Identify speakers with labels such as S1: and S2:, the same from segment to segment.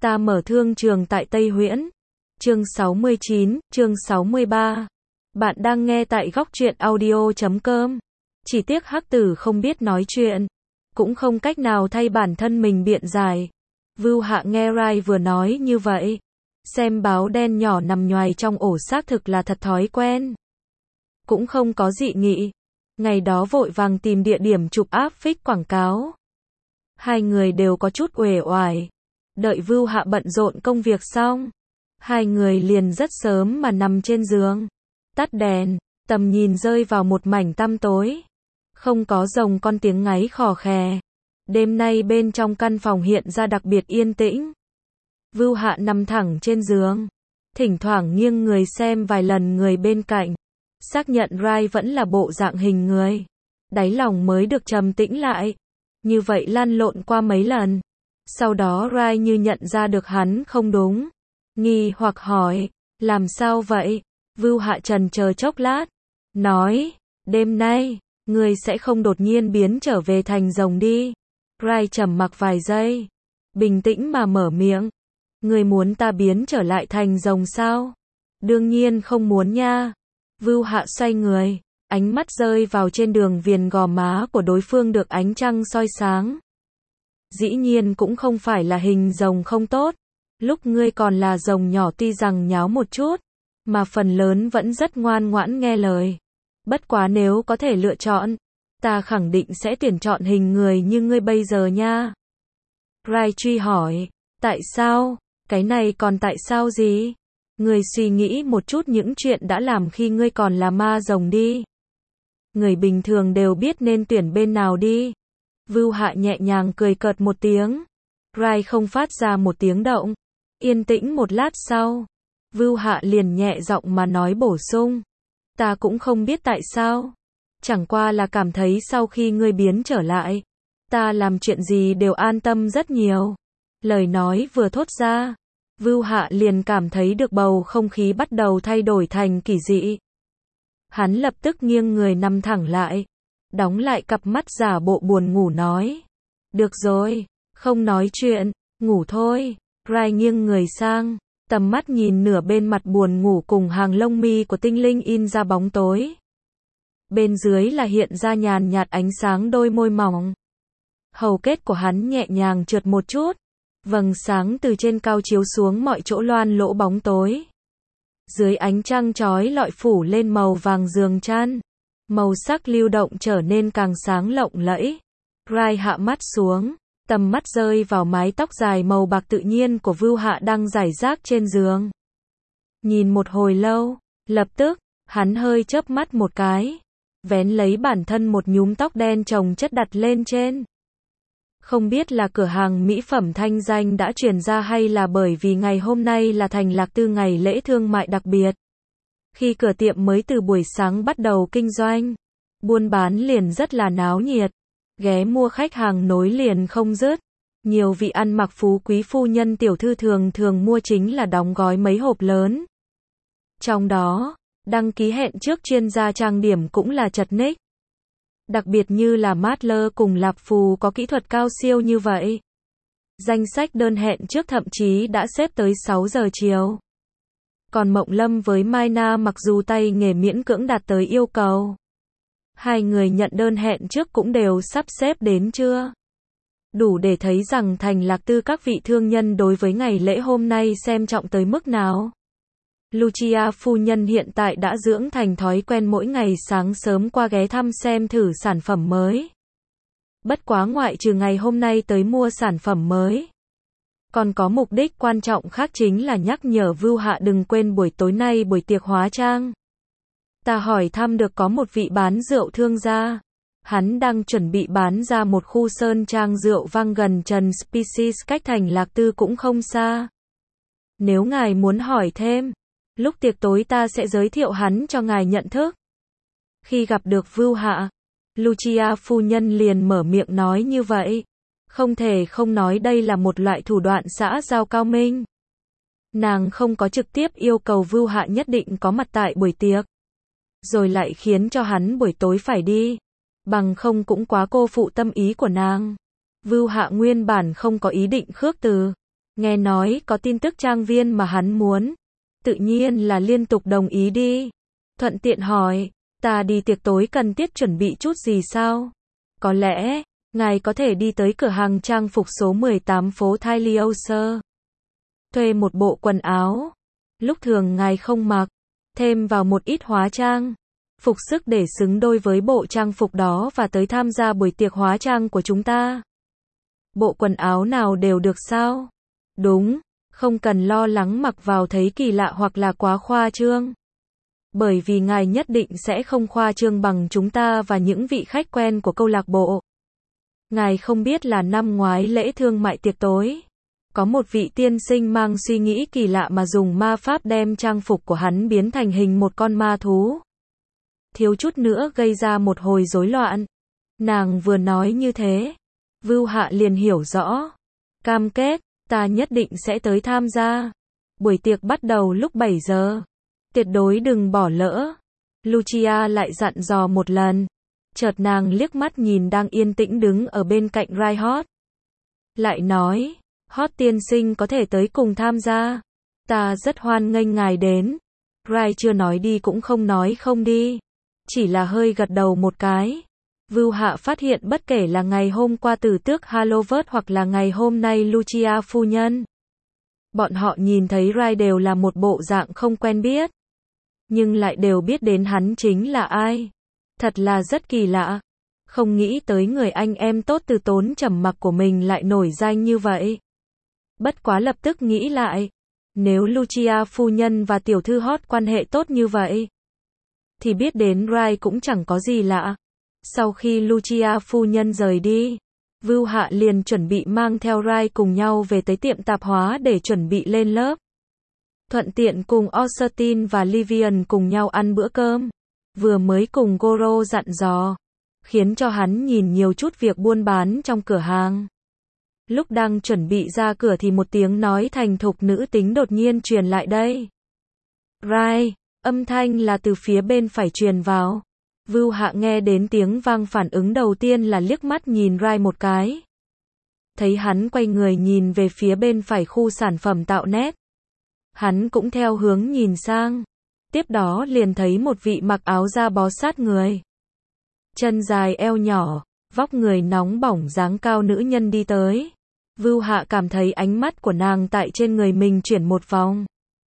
S1: Ta mở thương trường tại Tây Huyễn. Chương 69, chương 63. Bạn đang nghe tại góc truyện audio.com. Chỉ tiếc Hắc Tử không biết nói chuyện, cũng không cách nào thay bản thân mình biện giải. Vưu Hạ nghe Rai vừa nói như vậy, xem báo đen nhỏ nằm nhoài trong ổ xác thực là thật thói quen. Cũng không có dị nghị. Ngày đó vội vàng tìm địa điểm chụp áp phích quảng cáo. Hai người đều có chút uể oải. Đợi Vưu Hạ bận rộn công việc xong, hai người liền rất sớm mà nằm trên giường, tắt đèn, tầm nhìn rơi vào một mảnh tăm tối. Không có rồng con tiếng ngáy khò khè. Đêm nay bên trong căn phòng hiện ra đặc biệt yên tĩnh. Vưu Hạ nằm thẳng trên giường, thỉnh thoảng nghiêng người xem vài lần người bên cạnh, xác nhận Rai vẫn là bộ dạng hình người. Đáy lòng mới được trầm tĩnh lại. Như vậy lăn lộn qua mấy lần. Sau đó Rai như nhận ra được hắn không đúng, nghi hoặc hỏi, làm sao vậy? Vưu Hạ trần chờ chốc lát, nói, đêm nay, người sẽ không đột nhiên biến trở về thành rồng đi. Rai trầm mặc vài giây, bình tĩnh mà mở miệng, người muốn ta biến trở lại thành rồng sao? Đương nhiên không muốn nha. Vưu Hạ xoay người, ánh mắt rơi vào trên đường viền gò má của đối phương được ánh trăng soi sáng. Dĩ nhiên cũng không phải là hình rồng không tốt. Lúc ngươi còn là rồng nhỏ tuy rằng nháo một chút, mà phần lớn vẫn rất ngoan ngoãn nghe lời. Bất quá nếu có thể lựa chọn, ta khẳng định sẽ tuyển chọn hình người như ngươi bây giờ nha. Rai truy hỏi, tại sao? Cái này còn tại sao gì? Ngươi suy nghĩ một chút những chuyện đã làm khi ngươi còn là ma rồng đi. Người bình thường đều biết nên tuyển bên nào đi. Vưu Hạ nhẹ nhàng cười cợt một tiếng. Rai không phát ra một tiếng động. Yên tĩnh một lát sau, Vưu Hạ liền nhẹ giọng mà nói bổ sung. Ta cũng không biết tại sao. Chẳng qua là cảm thấy sau khi ngươi biến trở lại, ta làm chuyện gì đều an tâm rất nhiều. Lời nói vừa thốt ra, Vưu Hạ liền cảm thấy được bầu không khí bắt đầu thay đổi thành kỳ dị. Hắn lập tức nghiêng người nằm thẳng lại, đóng lại cặp mắt giả bộ buồn ngủ nói. Được rồi, không nói chuyện, ngủ thôi. Rai nghiêng người sang, tầm mắt nhìn nửa bên mặt buồn ngủ cùng hàng lông mi của tinh linh in ra bóng tối. Bên dưới là hiện ra nhàn nhạt ánh sáng đôi môi mỏng. Hầu kết của hắn nhẹ nhàng trượt một chút, vầng sáng từ trên cao chiếu xuống mọi chỗ loan lỗ bóng tối. Dưới ánh trăng chói lọi phủ lên màu vàng giường chăn, màu sắc lưu động trở nên càng sáng lộng lẫy. Rai hạ mắt xuống, tầm mắt rơi vào mái tóc dài màu bạc tự nhiên của Vưu Hạ đang rải rác trên giường. Nhìn một hồi lâu, lập tức, hắn hơi chớp mắt một cái, vén lấy bản thân một nhúm tóc đen chồng chất đặt lên trên. Không biết là cửa hàng mỹ phẩm thanh danh đã truyền ra hay là bởi vì ngày hôm nay là Thành Lạc Tư ngày lễ thương mại đặc biệt. Khi cửa tiệm mới từ buổi sáng bắt đầu kinh doanh, buôn bán liền rất là náo nhiệt. Ghé mua khách hàng nối liền không dứt. Nhiều vị ăn mặc phú quý phu nhân tiểu thư thường thường mua chính là đóng gói mấy hộp lớn. Trong đó, đăng ký hẹn trước chuyên gia trang điểm cũng là chật ních. Đặc biệt như là Mát-lơ cùng Lạp Phù có kỹ thuật cao siêu như vậy. Danh sách đơn hẹn trước thậm chí đã xếp tới 6 giờ chiều. Còn Mộng Lâm với Mai Na mặc dù tay nghề miễn cưỡng đạt tới yêu cầu, hai người nhận đơn hẹn trước cũng đều sắp xếp đến trưa. Đủ để thấy rằng Thành Lạc Tư các vị thương nhân đối với ngày lễ hôm nay xem trọng tới mức nào. Lucia phu nhân hiện tại đã dưỡng thành thói quen mỗi ngày sáng sớm qua ghé thăm xem thử sản phẩm mới. Bất quá ngoại trừ ngày hôm nay tới mua sản phẩm mới, còn có mục đích quan trọng khác chính là nhắc nhở Vưu Hạ đừng quên buổi tối nay buổi tiệc hóa trang. Ta hỏi thăm được có một vị bán rượu thương gia. Hắn đang chuẩn bị bán ra một khu sơn trang rượu vang gần Trần Species cách Thành Lạc Tư cũng không xa. Nếu ngài muốn hỏi thêm, lúc tiệc tối ta sẽ giới thiệu hắn cho ngài nhận thức. Khi gặp được Vưu Hạ, Lucia phu nhân liền mở miệng nói như vậy. Không thể không nói đây là một loại thủ đoạn xã giao cao minh. Nàng không có trực tiếp yêu cầu Vưu Hạ nhất định có mặt tại buổi tiệc, rồi lại khiến cho hắn buổi tối phải đi. Bằng không cũng quá cô phụ tâm ý của nàng. Vưu Hạ nguyên bản không có ý định khước từ. Nghe nói có tin tức trang viên mà hắn muốn. Tự nhiên là liên tục đồng ý đi. Thuận tiện hỏi, ta đi tiệc tối cần thiết chuẩn bị chút gì sao? Có lẽ, ngài có thể đi tới cửa hàng trang phục số 18 phố Thailioser. Thuê một bộ quần áo. Lúc thường ngài không mặc. Thêm vào một ít hóa trang. Phục sức để xứng đôi với bộ trang phục đó và tới tham gia buổi tiệc hóa trang của chúng ta. Bộ quần áo nào đều được sao? Đúng, không cần lo lắng mặc vào thấy kỳ lạ hoặc là quá khoa trương. Bởi vì ngài nhất định sẽ không khoa trương bằng chúng ta và những vị khách quen của câu lạc bộ. Ngài không biết là năm ngoái lễ thương mại tiệc tối, có một vị tiên sinh mang suy nghĩ kỳ lạ mà dùng ma pháp đem trang phục của hắn biến thành hình một con ma thú. Thiếu chút nữa gây ra một hồi rối loạn. Nàng vừa nói như thế, Vưu Hạ liền hiểu rõ. Cam kết, ta nhất định sẽ tới tham gia. Buổi tiệc bắt đầu lúc 7 giờ. Tuyệt đối đừng bỏ lỡ. Lucia lại dặn dò một lần. Chợt nàng liếc mắt nhìn đang yên tĩnh đứng ở bên cạnh Rai Hot. Lại nói, Hot tiên sinh có thể tới cùng tham gia. Ta rất hoan nghênh ngài đến. Rai chưa nói đi cũng không nói không đi. Chỉ là hơi gật đầu một cái. Vưu Hạ phát hiện bất kể là ngày hôm qua tử tước Halloween hoặc là ngày hôm nay Lucia phu nhân. Bọn họ nhìn thấy Rai đều là một bộ dạng không quen biết. Nhưng lại đều biết đến hắn chính là ai. Thật là rất kỳ lạ. Không nghĩ tới người anh em tốt từ tốn trầm mặc của mình lại nổi danh như vậy. Bất quá lập tức nghĩ lại. Nếu Lucia phu nhân và tiểu thư Hot quan hệ tốt như vậy, thì biết đến Rai cũng chẳng có gì lạ. Sau khi Lucia phu nhân rời đi, Vưu Hạ liền chuẩn bị mang theo Rai cùng nhau về tới tiệm tạp hóa để chuẩn bị lên lớp. Thuận tiện cùng Austin và Livian cùng nhau ăn bữa cơm. Vừa mới cùng Goro dặn dò, khiến cho hắn nhìn nhiều chút việc buôn bán trong cửa hàng. Lúc đang chuẩn bị ra cửa thì một tiếng nói thành thục nữ tính đột nhiên truyền lại đây. Rai, âm thanh là từ phía bên phải truyền vào. Vưu Hạ nghe đến tiếng vang phản ứng đầu tiên là liếc mắt nhìn Rai một cái. Thấy hắn quay người nhìn về phía bên phải khu sản phẩm tạo nét. Hắn cũng theo hướng nhìn sang. Tiếp đó liền thấy một vị mặc áo da bó sát người. Chân dài eo nhỏ, vóc người nóng bỏng dáng cao nữ nhân đi tới. Vưu Hạ cảm thấy ánh mắt của nàng tại trên người mình chuyển một vòng.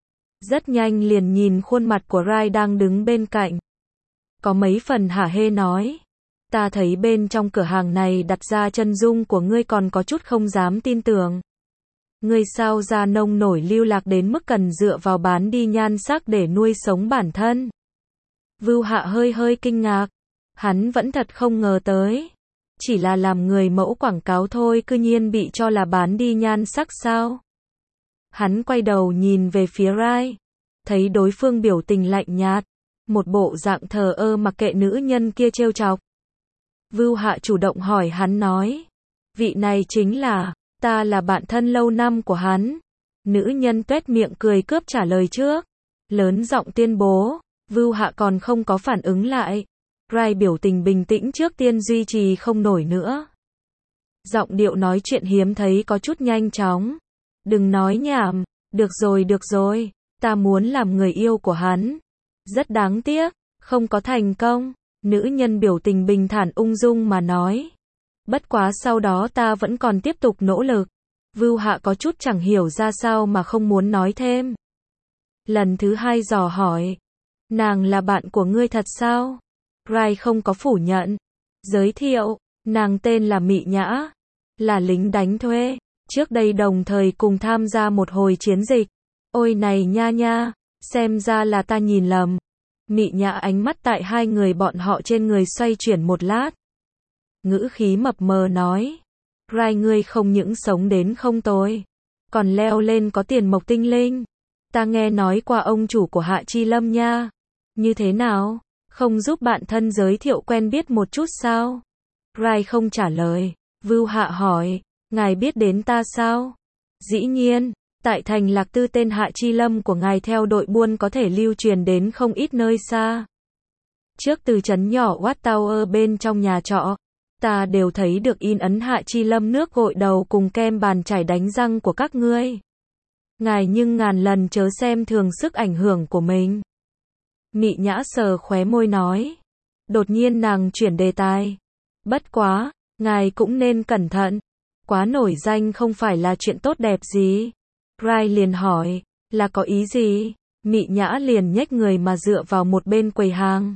S1: Rất nhanh liền nhìn khuôn mặt của Rai đang đứng bên cạnh. Có mấy phần hả hê nói. Ta thấy bên trong cửa hàng này đặt ra chân dung của ngươi còn có chút không dám tin tưởng. Ngươi sao da nông nổi lưu lạc đến mức cần dựa vào bán đi nhan sắc để nuôi sống bản thân. Vưu Hạ hơi kinh ngạc. Hắn vẫn thật không ngờ tới. Chỉ là làm người mẫu quảng cáo thôi cư nhiên bị cho là bán đi nhan sắc sao. Hắn quay đầu nhìn về phía Rai. Thấy đối phương biểu tình lạnh nhạt. Một bộ dạng thờ ơ mặc kệ nữ nhân kia trêu chọc. Vưu Hạ chủ động hỏi hắn nói. Vị này chính là, ta là bạn thân lâu năm của hắn. Nữ nhân tuét miệng cười cướp trả lời trước. Lớn giọng tuyên bố. Vưu Hạ còn không có phản ứng lại. Rai biểu tình bình tĩnh trước tiên duy trì không nổi nữa. Giọng điệu nói chuyện hiếm thấy có chút nhanh chóng. Đừng nói nhảm. Được rồi. Ta muốn làm người yêu của hắn. Rất đáng tiếc. Không có thành công. Nữ nhân biểu tình bình thản ung dung mà nói. Bất quá sau đó ta vẫn còn tiếp tục nỗ lực. Vưu Hạ có chút chẳng hiểu ra sao mà không muốn nói thêm. Lần thứ hai dò hỏi. Nàng là bạn của ngươi thật sao? Rai không có phủ nhận. Giới thiệu, nàng tên là Mị Nhã. Là lính đánh thuê. Trước đây đồng thời cùng tham gia một hồi chiến dịch. Ôi này nha, xem ra là ta nhìn lầm. Mị Nhã ánh mắt tại hai người bọn họ trên người xoay chuyển một lát. Ngữ khí mập mờ nói. Rai ngươi không những sống đến không tồi. Còn leo lên có tiền mộc tinh linh. Ta nghe nói qua ông chủ của Hạ Chi Lâm nha. Như thế nào? Không giúp bạn thân giới thiệu quen biết một chút sao? Rai không trả lời. Vưu Hạ hỏi. Ngài biết đến ta sao? Dĩ nhiên. Tại thành Lạc Tư tên Hạ Chi Lâm của ngài theo đội buôn có thể lưu truyền đến không ít nơi xa. Trước từ trấn nhỏ Watt Tower bên trong nhà trọ. Ta đều thấy được in ấn Hạ Chi Lâm nước gội đầu cùng kem bàn chải đánh răng của các ngươi. Ngài nhưng ngàn lần chớ xem thường sức ảnh hưởng của mình. Mị Nhã sờ khóe môi nói. Đột nhiên nàng chuyển đề tài. Bất quá, ngài cũng nên cẩn thận. Quá nổi danh không phải là chuyện tốt đẹp gì. Rai liền hỏi, là có ý gì? Mị Nhã liền nhếch người mà dựa vào một bên quầy hàng.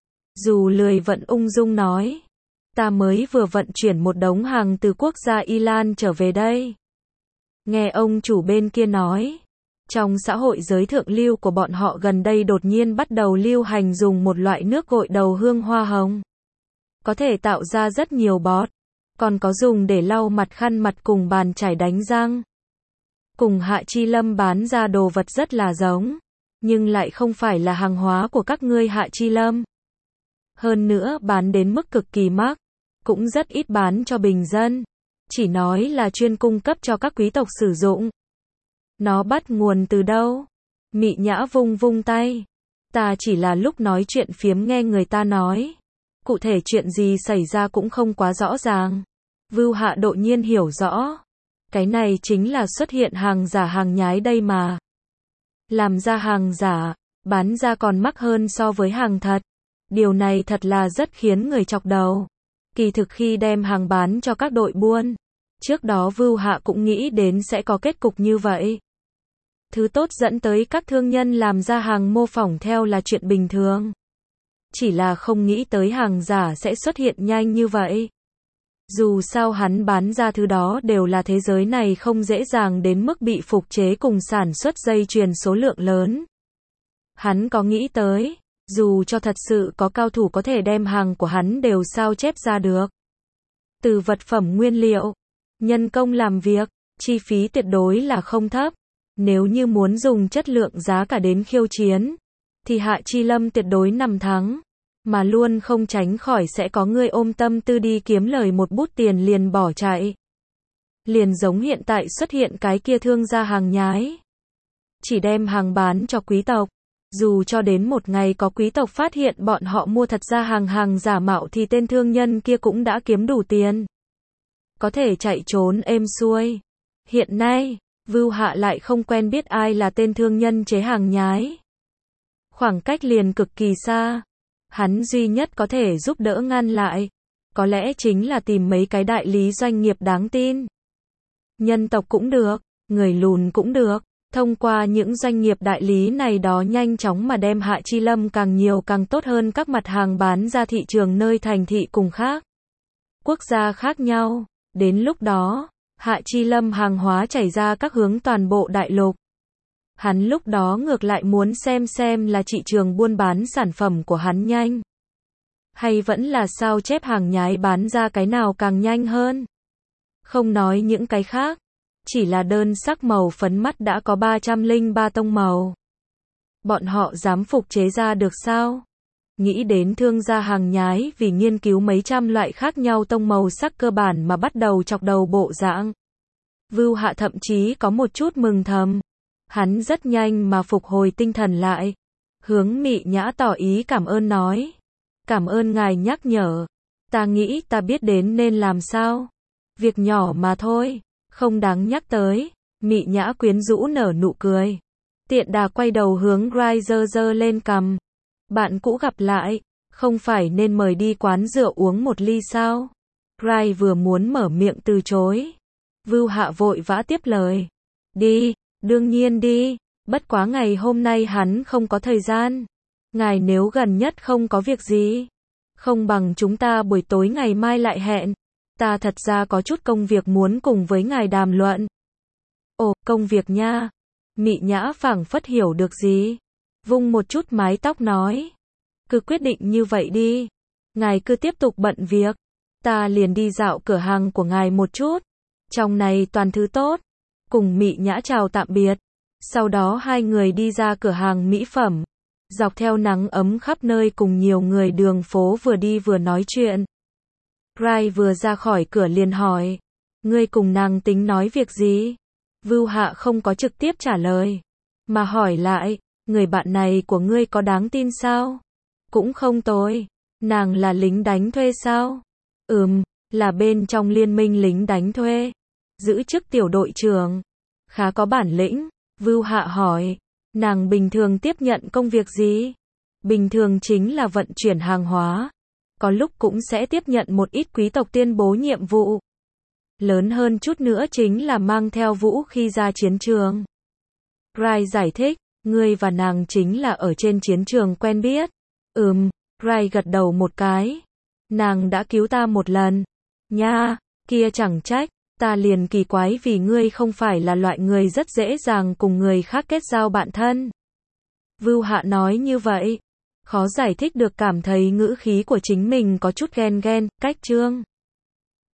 S1: Dù lười vận ung dung nói. Ta mới vừa vận chuyển một đống hàng từ quốc gia Iran trở về đây. Nghe ông chủ bên kia nói. Trong xã hội giới thượng lưu của bọn họ gần đây đột nhiên bắt đầu lưu hành dùng một loại nước gội đầu hương hoa hồng. Có thể tạo ra rất nhiều bọt. Còn có dùng để lau mặt khăn mặt cùng bàn chải đánh răng. Cùng Hạ Chi Lâm bán ra đồ vật rất là giống. Nhưng lại không phải là hàng hóa của các ngươi Hạ Chi Lâm. Hơn nữa bán đến mức cực kỳ mắc. Cũng rất ít bán cho bình dân. Chỉ nói là chuyên cung cấp cho các quý tộc sử dụng. Nó bắt nguồn từ đâu? Mị Nhã vung vung tay. Ta chỉ là lúc nói chuyện phiếm nghe người ta nói. Cụ thể chuyện gì xảy ra cũng không quá rõ ràng. Vưu Hạ đột nhiên hiểu rõ. Cái này chính là xuất hiện hàng giả hàng nhái đây mà. Làm ra hàng giả, bán ra còn mắc hơn so với hàng thật. Điều này thật là rất khiến người chọc đầu. Kỳ thực khi đem hàng bán cho các đội buôn, trước đó Vưu Hạ cũng nghĩ đến sẽ có kết cục như vậy. Thứ tốt dẫn tới các thương nhân làm ra hàng mô phỏng theo là chuyện bình thường. Chỉ là không nghĩ tới hàng giả sẽ xuất hiện nhanh như vậy. Dù sao hắn bán ra thứ đó đều là thế giới này không dễ dàng đến mức bị phục chế cùng sản xuất dây chuyền số lượng lớn. Hắn có nghĩ tới, dù cho thật sự có cao thủ có thể đem hàng của hắn đều sao chép ra được. Từ vật phẩm nguyên liệu, nhân công làm việc, chi phí tuyệt đối là không thấp. Nếu như muốn dùng chất lượng giá cả đến khiêu chiến, thì Hạ Chi Lâm tuyệt đối nằm thắng. Mà luôn không tránh khỏi sẽ có người ôm tâm tư đi kiếm lời một bút tiền liền bỏ chạy. Liền giống hiện tại xuất hiện cái kia thương gia hàng nhái. Chỉ đem hàng bán cho quý tộc. Dù cho đến một ngày có quý tộc phát hiện bọn họ mua thật ra hàng giả mạo thì tên thương nhân kia cũng đã kiếm đủ tiền. Có thể chạy trốn êm xuôi. Hiện nay, Vưu Hạ lại không quen biết ai là tên thương nhân chế hàng nhái. Khoảng cách liền cực kỳ xa. Hắn duy nhất có thể giúp đỡ ngăn lại. Có lẽ chính là tìm mấy cái đại lý doanh nghiệp đáng tin. Nhân tộc cũng được, người lùn cũng được. Thông qua những doanh nghiệp đại lý này đó nhanh chóng mà đem Hạ Chi Lâm càng nhiều càng tốt hơn các mặt hàng bán ra thị trường nơi thành thị cùng khác. Quốc gia khác nhau. Đến lúc đó, Hạ Chi Lâm hàng hóa chảy ra các hướng toàn bộ đại lục. Hắn lúc đó ngược lại muốn xem là thị trường buôn bán sản phẩm của hắn nhanh. Hay vẫn là sao chép hàng nhái bán ra cái nào càng nhanh hơn. Không nói những cái khác. Chỉ là đơn sắc màu phấn mắt đã có 303 tông màu. Bọn họ dám phục chế ra được sao? Nghĩ đến thương gia hàng nhái vì nghiên cứu mấy trăm loại khác nhau tông màu sắc cơ bản mà bắt đầu chọc đầu bộ dạng. Vưu Hạ thậm chí có một chút mừng thầm. Hắn rất nhanh mà phục hồi tinh thần lại. Hướng Mị Nhã tỏ ý cảm ơn nói. Cảm ơn ngài nhắc nhở. Ta nghĩ ta biết đến nên làm sao. Việc nhỏ mà thôi. Không đáng nhắc tới. Mị Nhã quyến rũ nở nụ cười. Tiện đà quay đầu hướng Rai giơ lên cằm. Bạn cũ gặp lại. Không phải nên mời đi quán rượu uống một ly sao? Rai vừa muốn mở miệng từ chối. Vưu Hạ vội vã tiếp lời. Đi, đương nhiên đi. Bất quá ngày hôm nay hắn không có thời gian. Ngài nếu gần nhất không có việc gì. Không bằng chúng ta buổi tối ngày mai lại hẹn. Ta thật ra có chút công việc muốn cùng với ngài đàm luận. Ồ, công việc nha. Mị Nhã phảng phất hiểu được gì. Vung một chút mái tóc nói. Cứ quyết định như vậy đi. Ngài cứ tiếp tục bận việc. Ta liền đi dạo cửa hàng của ngài một chút. Trong này toàn thứ tốt. Cùng Mị Nhã chào tạm biệt. Sau đó hai người đi ra cửa hàng mỹ phẩm. Dọc theo nắng ấm khắp nơi cùng nhiều người đường phố vừa đi vừa nói chuyện. Rai vừa ra khỏi cửa liền hỏi. Ngươi cùng nàng tính nói việc gì? Vưu Hạ không có trực tiếp trả lời. Mà hỏi lại. Người bạn này của ngươi có đáng tin sao? Cũng không tồi. Nàng là lính đánh thuê sao? là bên trong liên minh lính đánh thuê, giữ chức tiểu đội trưởng. Khá có bản lĩnh. Vưu Hạ hỏi, nàng bình thường tiếp nhận công việc gì? Bình thường chính là vận chuyển hàng hóa. Có lúc cũng sẽ tiếp nhận một ít quý tộc tuyên bố nhiệm vụ. Lớn hơn chút nữa chính là mang theo vũ khí ra chiến trường. Rai giải thích, ngươi và nàng chính là ở trên chiến trường quen biết. Rai gật đầu một cái. Nàng đã cứu ta một lần. Nha, kia chẳng trách, ta liền kỳ quái vì ngươi không phải là loại người rất dễ dàng cùng người khác kết giao bạn thân. Vưu Hạ nói như vậy. Khó giải thích được, cảm thấy ngữ khí của chính mình có chút ghen, cách Trương